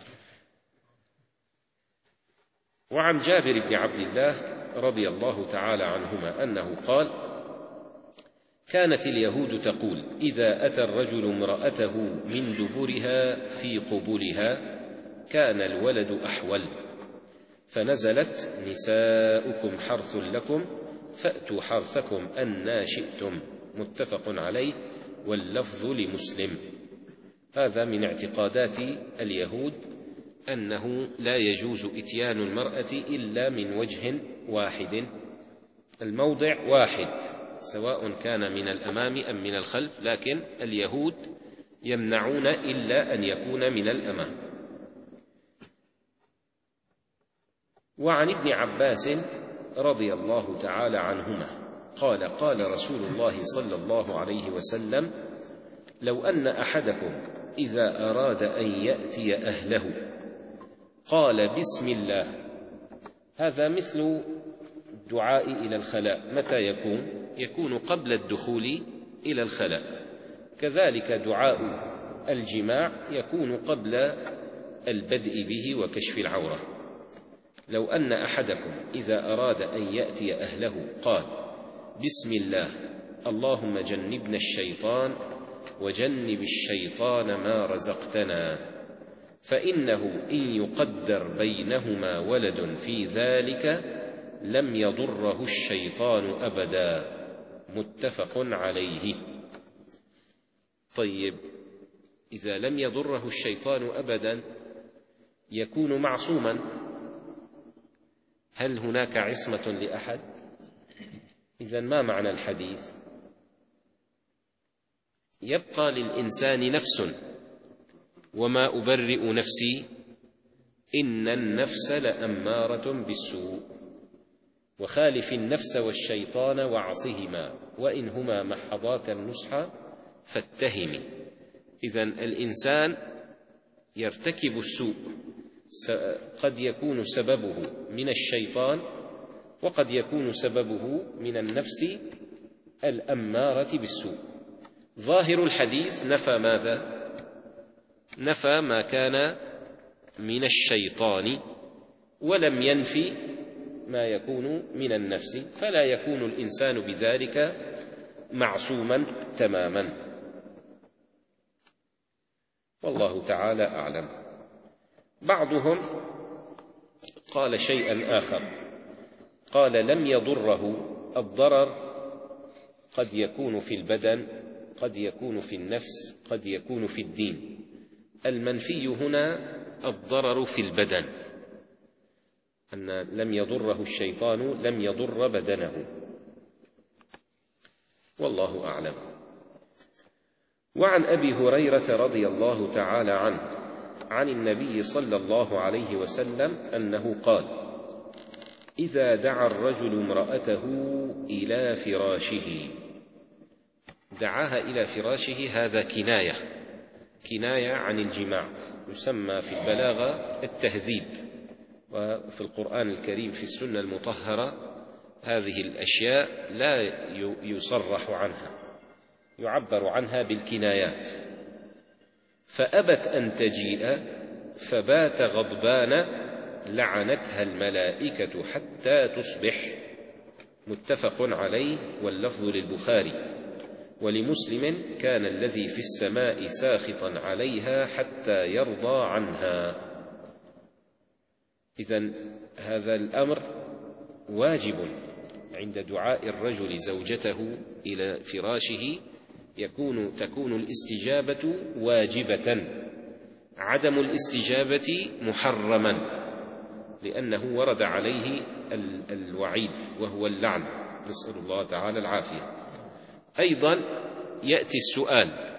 Speaker 1: وعن جابر بن عبد الله رضي الله تعالى عنهما أنه قال: كانت اليهود تقول إذا أتى الرجل امرأته من دبرها في قبلها كان الولد أحول، فنزلت: نساؤكم حرث لكم فأتوا حرثكم أنى شئتم، متفق عليه، واللفظ لمسلم. هذا من اعتقادات اليهود أنه لا يجوز إتيان المرأة إلا من وجه واحد، الموضع واحد، سواء كان من الأمام أم من الخلف، لكن اليهود يمنعون إلا أن يكون من الأمام. وعن ابن عباس رضي الله تعالى عنهما قال: قال رسول الله صلى الله عليه وسلم: لو أن أحدكم إذا أراد أن يأتي أهله قال بسم الله، هذا مثل الدعاء إلى الخلاء. متى يكون؟ يكون قبل الدخول إلى الخلاء. كذلك دعاء الجماع يكون قبل البدء به وكشف العورة. لو أن أحدكم إذا أراد أن يأتي أهله قال بسم الله اللهم جنبنا الشيطان وجنب الشيطان ما رزقتنا، فإنه إن يقدر بينهما ولد في ذلك لم يضره الشيطان أبدا، متفق عليه. طيب، إذا لم يضره الشيطان أبدا يكون معصوما. هل هناك عصمة لأحد؟ إذن ما معنى الحديث؟ يبقى للإنسان نفس، وما أبرئ نفسي إن النفس لأمارة بالسوء، وخالف النفس والشيطان وعصهما وإن هما محضاك النصح فاتهم. إذن الإنسان يرتكب السوء، قد يكون سببه من الشيطان وقد يكون سببه من النفس الأمارة بالسوء. ظاهر الحديث نفى ماذا؟ نفى ما كان من الشيطان، ولم ينفي ما يكون من النفس، فلا يكون الإنسان بذلك معصوما تماما. والله تعالى أعلم. بعضهم قال شيئا آخر، قال لم يضره. الضرر قد يكون في البدن، قد يكون في النفس، قد يكون في الدين. المنفي هنا الضرر في البدن، أن لم يضره الشيطان، لم يضر بدنه. والله أعلم. وعن أبي هريرة رضي الله تعالى عنه عن النبي صلى الله عليه وسلم أنه قال: إذا دعا الرجل امرأته إلى فراشه، دعاها إلى فراشه، هذا كناية كناية عن الجماع، يسمى في البلاغة التهذيب، وفي القرآن الكريم في السنة المطهرة هذه الأشياء لا يصرح عنها، يعبر عنها بالكنايات. فأبت أن تجيء فبات غضبان لعنتها الملائكة حتى تصبح. متفق عليه، واللفظ للبخاري. ولمسلم: كان الذي في السماء ساخطا عليها حتى يرضى عنها. إذن هذا الأمر واجب عند دعاء الرجل زوجته إلى فراشه، يكون تكون الاستجابة واجبة، عدم الاستجابة محرما، لأنه ورد عليه الوعيد وهو اللعن، نسأل الله تعالى العافية. أيضا يأتي السؤال: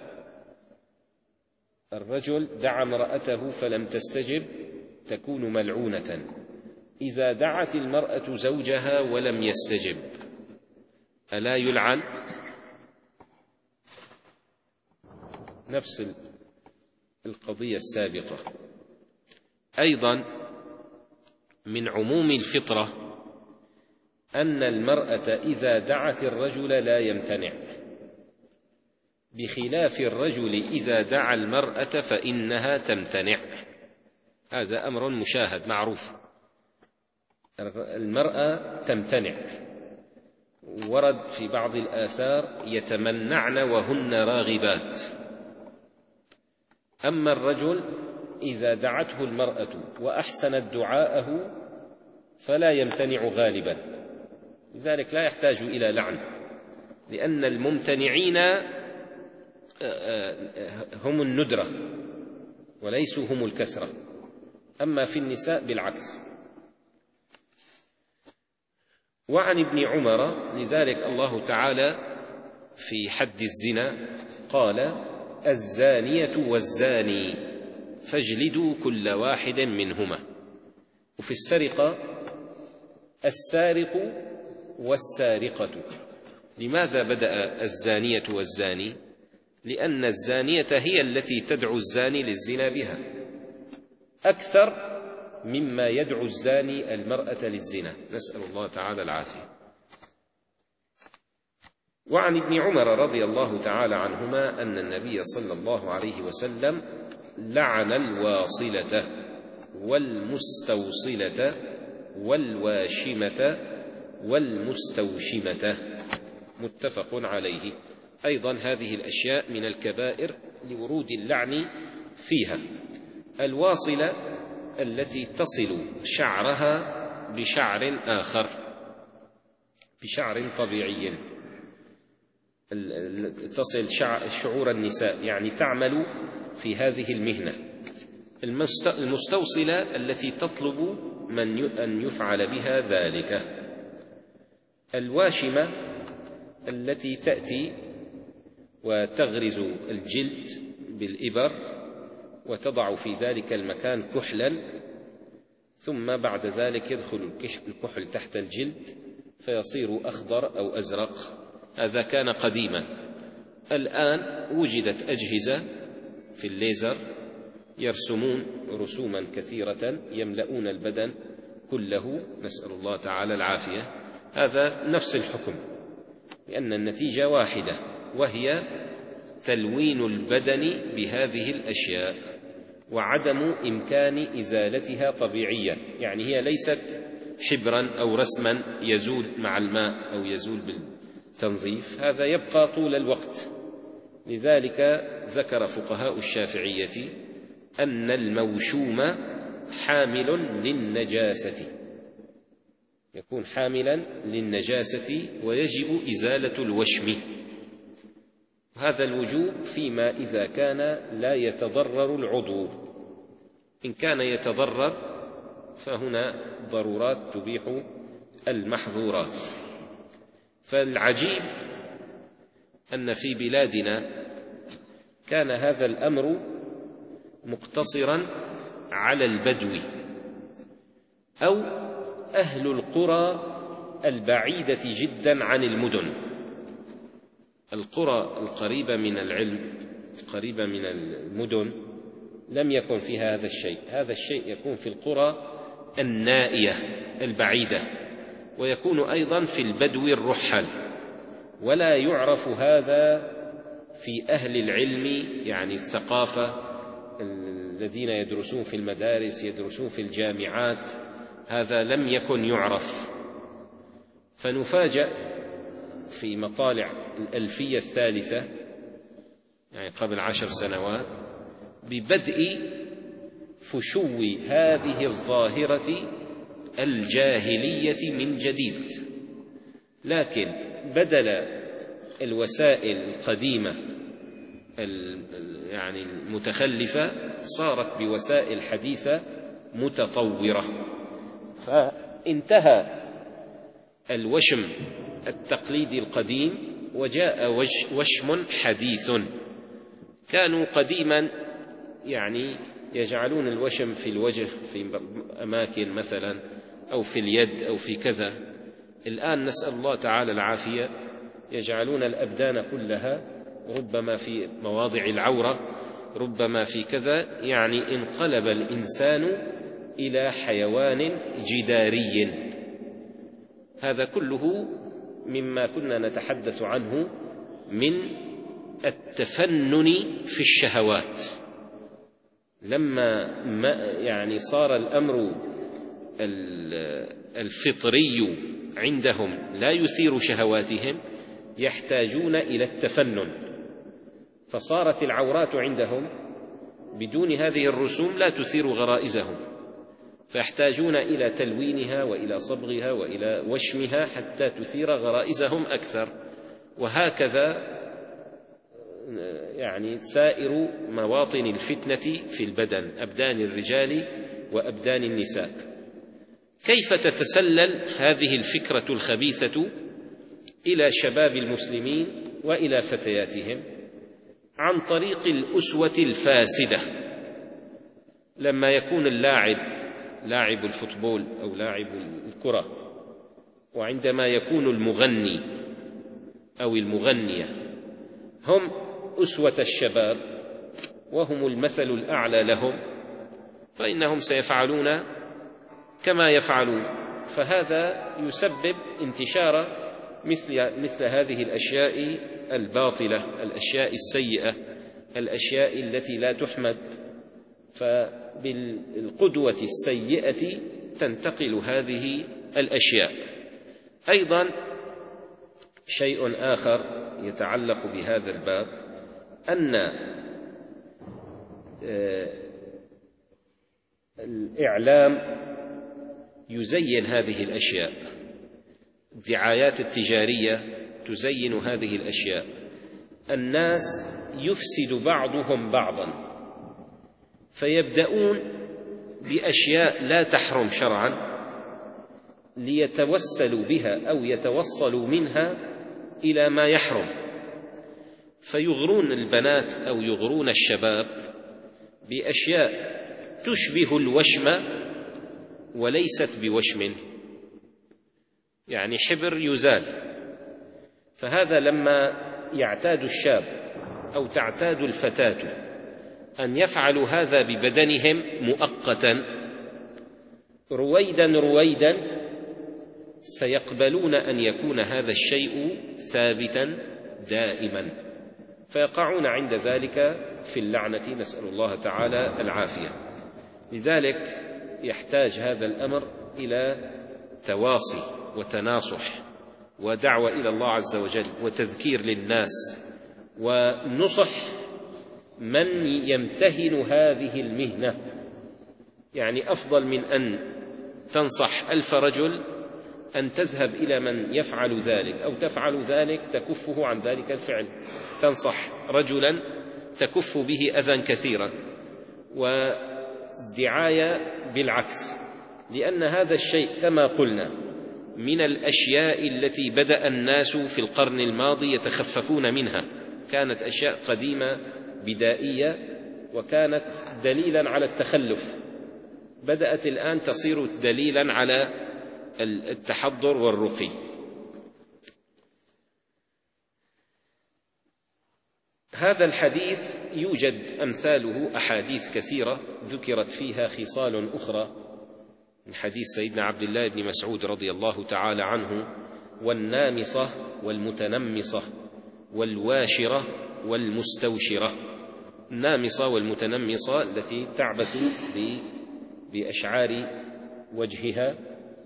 Speaker 1: الرجل دعا امرأته فلم تستجب، تكون ملعونة. إذا دعت المرأة زوجها ولم يستجب، ألا يلعن؟ نفس القضية السابقة. أيضا من عموم الفطرة أن المرأة إذا دعت الرجل لا يمتنع، بخلاف الرجل إذا دعا المرأة فإنها تمتنع. هذا أمر مشاهد معروف، المرأة تمتنع. ورد في بعض الآثار: يتمنعن وهن راغبات. أما الرجل إذا دعته المرأة وأحسنت دعاءه فلا يمتنع غالبا، لذلك لا يحتاج إلى لعن، لأن الممتنعين هم الندرة وليسوا هم الكثرة. أما في النساء بالعكس. وعن ابن عمر: لذلك الله تعالى في حد الزنا قال: الزانية والزاني فاجلدوا كل واحد منهما. وفي السرقة: السارق والسارقة. لماذا بدأ الزانية والزاني؟ لأن الزانية هي التي تدعو الزاني للزنا بها أكثر مما يدعو الزاني المرأة للزنا، نسأل الله تعالى العافية. وعن ابن عمر رضي الله تعالى عنهما أن النبي صلى الله عليه وسلم لعن الواصلة والمستوصلة والواشمة والمستوشمة، متفق عليه. أيضا هذه الأشياء من الكبائر لورود اللعن فيها. الواصلة التي تصل شعرها بشعر آخر، بشعر طبيعي، تصل شعور النساء، يعني تعمل في هذه المهنة. المستوصلة التي تطلب من أن يفعل بها ذلك. الواشمة التي تأتي وتغرز الجلد بالإبر وتضع في ذلك المكان كحلا، ثم بعد ذلك يدخل الكحل تحت الجلد فيصير أخضر أو أزرق. هذا كان قديما. الآن وجدت أجهزة في الليزر يرسمون رسوما كثيرة يملؤون البدن كله، نسأل الله تعالى العافية. هذا نفس الحكم، لأن النتيجة واحدة، وهي تلوين البدن بهذه الأشياء وعدم إمكان إزالتها طبيعيا، يعني هي ليست حبرا أو رسما يزول مع الماء أو يزول بالتنظيف، هذا يبقى طول الوقت. لذلك ذكر فقهاء الشافعية أن الموشوم حامل للنجاسة، يكون حاملا للنجاسة ويجب إزالة الوشم. هذا الوجوب فيما إذا كان لا يتضرر العضو، إن كان يتضرر فهنا ضرورات تبيح المحظورات. فالعجيب أن في بلادنا كان هذا الأمر مقتصرا على البدو أو أهل القرى البعيدة جدا عن المدن. القرى القريبة من العلم قريبة من المدن لم يكن فيها هذا الشيء، هذا الشيء يكون في القرى النائية البعيدة، ويكون أيضا في البدو الرحل، ولا يعرف هذا في أهل العلم، يعني الثقافة الذين يدرسون في المدارس يدرسون في الجامعات، هذا لم يكن يعرف. فنفاجأ في مطالع الألفية الثالثة، يعني قبل عشر سنوات، ببدء فشو هذه الظاهرة الجاهلية من جديد، لكن بدل الوسائل القديمة يعني المتخلفة صارت بوسائل حديثة متطورة، فانتهى الوشم التقليدي القديم وجاء وشم حديث. كانوا قديما يعني يجعلون الوشم في الوجه في أماكن مثلا أو في اليد أو في كذا، الآن نسأل الله تعالى العافية يجعلون الأبدان كلها، ربما في مواضع العورة، ربما في كذا، يعني انقلب الإنسان إلى حيوان جداري. هذا كله مما كنا نتحدث عنه من التفنن في الشهوات. لما ما يعني صار الأمر الفطري عندهم لا يثير شهواتهم، يحتاجون إلى التفنن، فصارت العورات عندهم بدون هذه الرسوم لا تثير غرائزهم، فيحتاجون إلى تلوينها وإلى صبغها وإلى وشمها حتى تثير غرائزهم أكثر. وهكذا يعني سائر مواطن الفتنة في البدن، أبدان الرجال وأبدان النساء. كيف تتسلل هذه الفكرة الخبيثة إلى شباب المسلمين وإلى فتياتهم؟ عن طريق الأسوة الفاسدة. لما يكون اللاعب لاعب الفوتبول أو لاعب الكرة، وعندما يكون المغني أو المغنية هم أسوة الشباب وهم المثل الأعلى لهم، فإنهم سيفعلون كما يفعلون، فهذا يسبب انتشار مثل, مثل هذه الأشياء الباطلة، الأشياء السيئة، الأشياء التي لا تحمد. فبالقدوة السيئة تنتقل هذه الأشياء. أيضا شيء آخر يتعلق بهذا الباب، أن الإعلام يزين هذه الأشياء، الدعايات التجارية تزين هذه الأشياء، الناس يفسد بعضهم بعضا، فيبدأون بأشياء لا تحرم شرعا ليتوسلوا بها أو يتوصلوا منها إلى ما يحرم، فيغرون البنات أو يغرون الشباب بأشياء تشبه الوشم وليست بوشم، يعني حبر يزال. فهذا لما يعتاد الشاب أو تعتاد الفتاة أن يفعلوا هذا ببدنهم مؤقتا، رويدا رويدا سيقبلون أن يكون هذا الشيء ثابتا دائما، فيقعون عند ذلك في اللعنة، نسأل الله تعالى العافية. لذلك يحتاج هذا الأمر إلى تواصي وتناصح ودعوة إلى الله عز وجل وتذكير للناس ونصح من يمتهن هذه المهنة. يعني أفضل من أن تنصح ألف رجل أن تذهب إلى من يفعل ذلك أو تفعل ذلك تكفه عن ذلك الفعل. تنصح رجلا تكف به أذى كثيرا، والدعاية بالعكس، لأن هذا الشيء كما قلنا من الأشياء التي بدأ الناس في القرن الماضي يتخففون منها. كانت أشياء قديمة بدائية وكانت دليلا على التخلف، بدأت الآن تصير دليلا على التحضر والرقي. هذا الحديث يوجد أمثاله أحاديث كثيرة ذكرت فيها خصال أخرى من حديث سيدنا عبد الله بن مسعود رضي الله تعالى عنه: والنامصة والمتنمصة والواشرة والمستوشرة. النامصة والمتنمصة التي تعبث بأشعار وجهها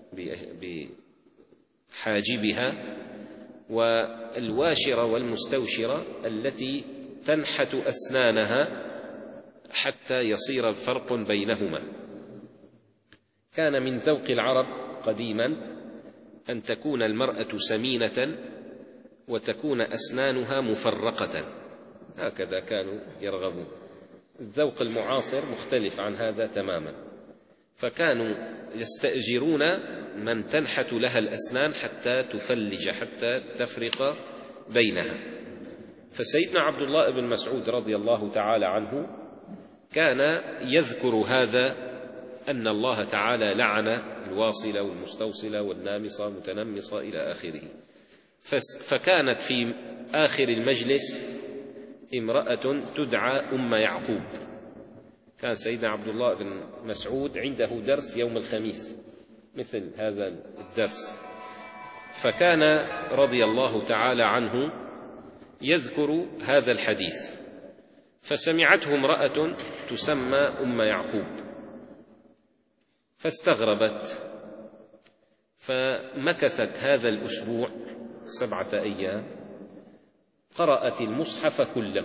Speaker 1: بحاجبها، والواشرة والمستوشرة التي تنحت أسنانها حتى يصير فرق بينهما. كان من ذوق العرب قديما أن تكون المرأة سمينة وتكون أسنانها مفرقة، هكذا كانوا يرغبون. الذوق المعاصر مختلف عن هذا تماما، فكانوا يستأجرون من تنحت لها الأسنان حتى تفلج، حتى تفرق بينها. فسيدنا عبد الله بن مسعود رضي الله تعالى عنه كان يذكر هذا، أن الله تعالى لعن الواصلة والمستوصلة والنامصة والمتنمصة إلى آخره. فكانت في آخر المجلس امرأة تدعى أم يعقوب. كان سيدنا عبد الله بن مسعود عنده درس يوم الخميس مثل هذا الدرس، فكان رضي الله تعالى عنه يذكر هذا الحديث، فسمعته امرأة تسمى أم يعقوب فاستغربت، فمكثت هذا الأسبوع سبعة أيام قرأت المصحف كله،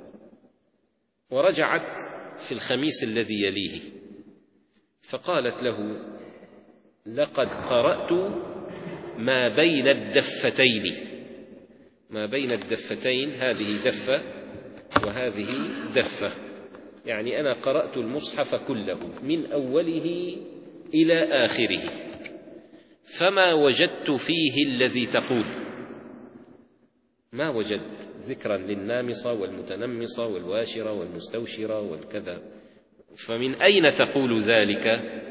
Speaker 1: ورجعت في الخميس الذي يليه فقالت له: لقد قرأت ما بين الدفتين. ما بين الدفتين، هذه دفة وهذه دفة، يعني أنا قرأت المصحف كله من أوله إلى آخره، فما وجدت فيه الذي تقول. ما وجدت ذكرا للنامصة والمتنمصة والواشرة والمستوشرة والكذا، فمن أين تقول ذلك؟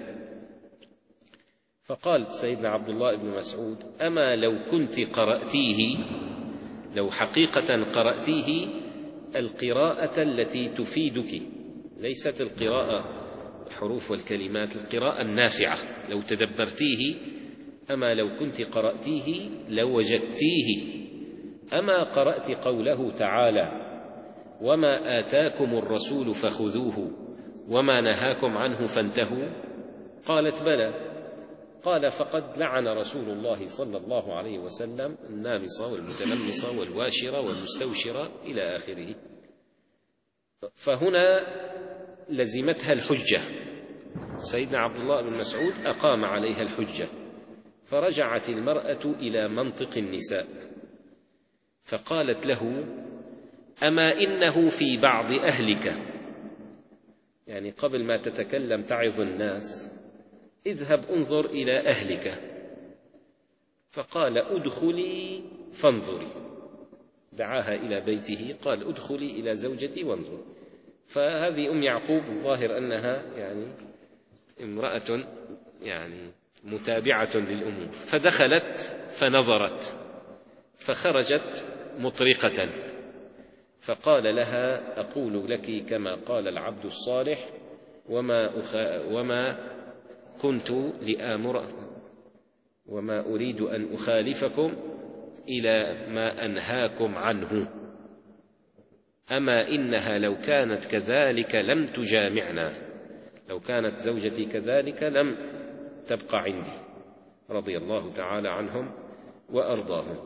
Speaker 1: فقال سيدنا عبد الله بن مسعود: أما لو كنت قرأتيه، لو حقيقة قرأتيه القراءة التي تفيدك، ليست القراءة الحروف والكلمات، القراءة النافعة، لو تدبرتيه، أما لو كنت قرأتيه لوجدتيه. أما قرأت قوله تعالى: وما آتاكم الرسول فخذوه وما نهاكم عنه فانتهوا؟ قالت: بلى. قال: فقد لعن رسول الله صلى الله عليه وسلم النامصة والمتنمصة والواشرة والمستوشرة إلى آخره. فهنا لزمتها الحجة، سيدنا عبد الله بن مسعود أقام عليها الحجة، فرجعت المرأة إلى منطق النساء فقالت له: أما إنه في بعض أهلك، يعني قبل ما تتكلم تعظ الناس اذهب انظر إلى أهلك. فقال: ادخلي فانظري. دعاها إلى بيته، قال: ادخلي إلى زوجتي وانظر. فهذه أم يعقوب الظاهر أنها يعني امرأة يعني متابعة للأمور، فدخلت فنظرت فخرجت مطرقة، فقال لها: أقول لك كما قال العبد الصالح، وما, أخ... وما كنت لآمر وما أريد أن أخالفكم إلى ما أنهاكم عنه. أما إنها لو كانت كذلك لم تجامعنا، لو كانت زوجتي كذلك لم تبقى عندي، رضي الله تعالى عنهم وأرضاهم.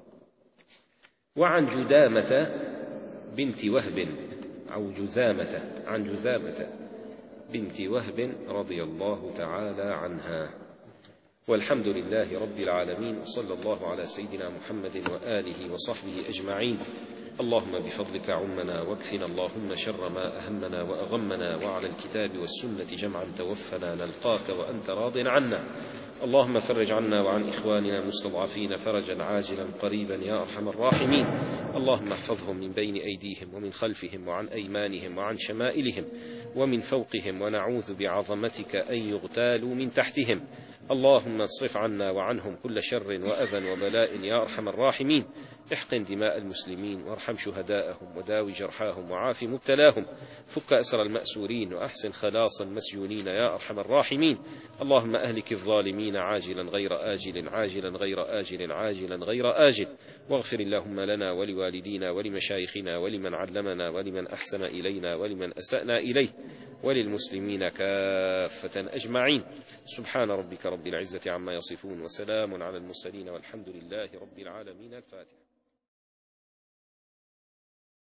Speaker 1: وعن جذامة بنت وهب أو جذامة عن جذامة بنت وهب رضي الله تعالى عنها. والحمد لله رب العالمين، وصلى الله على سيدنا محمد وآله وصحبه أجمعين. اللهم بفضلك عمنا واكفنا اللهم شر ما أهمنا وأغمنا، وعلى الكتاب والسنة جمعا توفنا نلقاك وأنت راض عنا. اللهم فرج عنا وعن إخواننا المستضعفين فرجا عاجلا قريبا يا أرحم الراحمين. اللهم احفظهم من بين أيديهم ومن خلفهم وعن أيمانهم وعن شمائلهم ومن فوقهم، ونعوذ بعظمتك أن يغتالوا من تحتهم. اللهم اصرف عنا وعنهم كل شر وأذى وبلاء يا أرحم الراحمين. احقن دماء المسلمين وارحم شهداءهم وداوي جرحاهم وعاف مبتلاهم، فك أسر المأسورين وأحسن خلاص المسجونين يا أرحم الراحمين. اللهم أهلك الظالمين عاجلا غير آجل عاجلا غير آجل عاجلا غير آجل، واغفر اللهم لنا ولوالدينا ولمشايخنا ولمن علمنا ولمن أحسن إلينا ولمن أسأنا إليه وللمسلمين كافة أجمعين. سبحان ربك رب العزة عما يصفون، وسلام على المرسلين، والحمد لله رب العالمين. الفاتحة.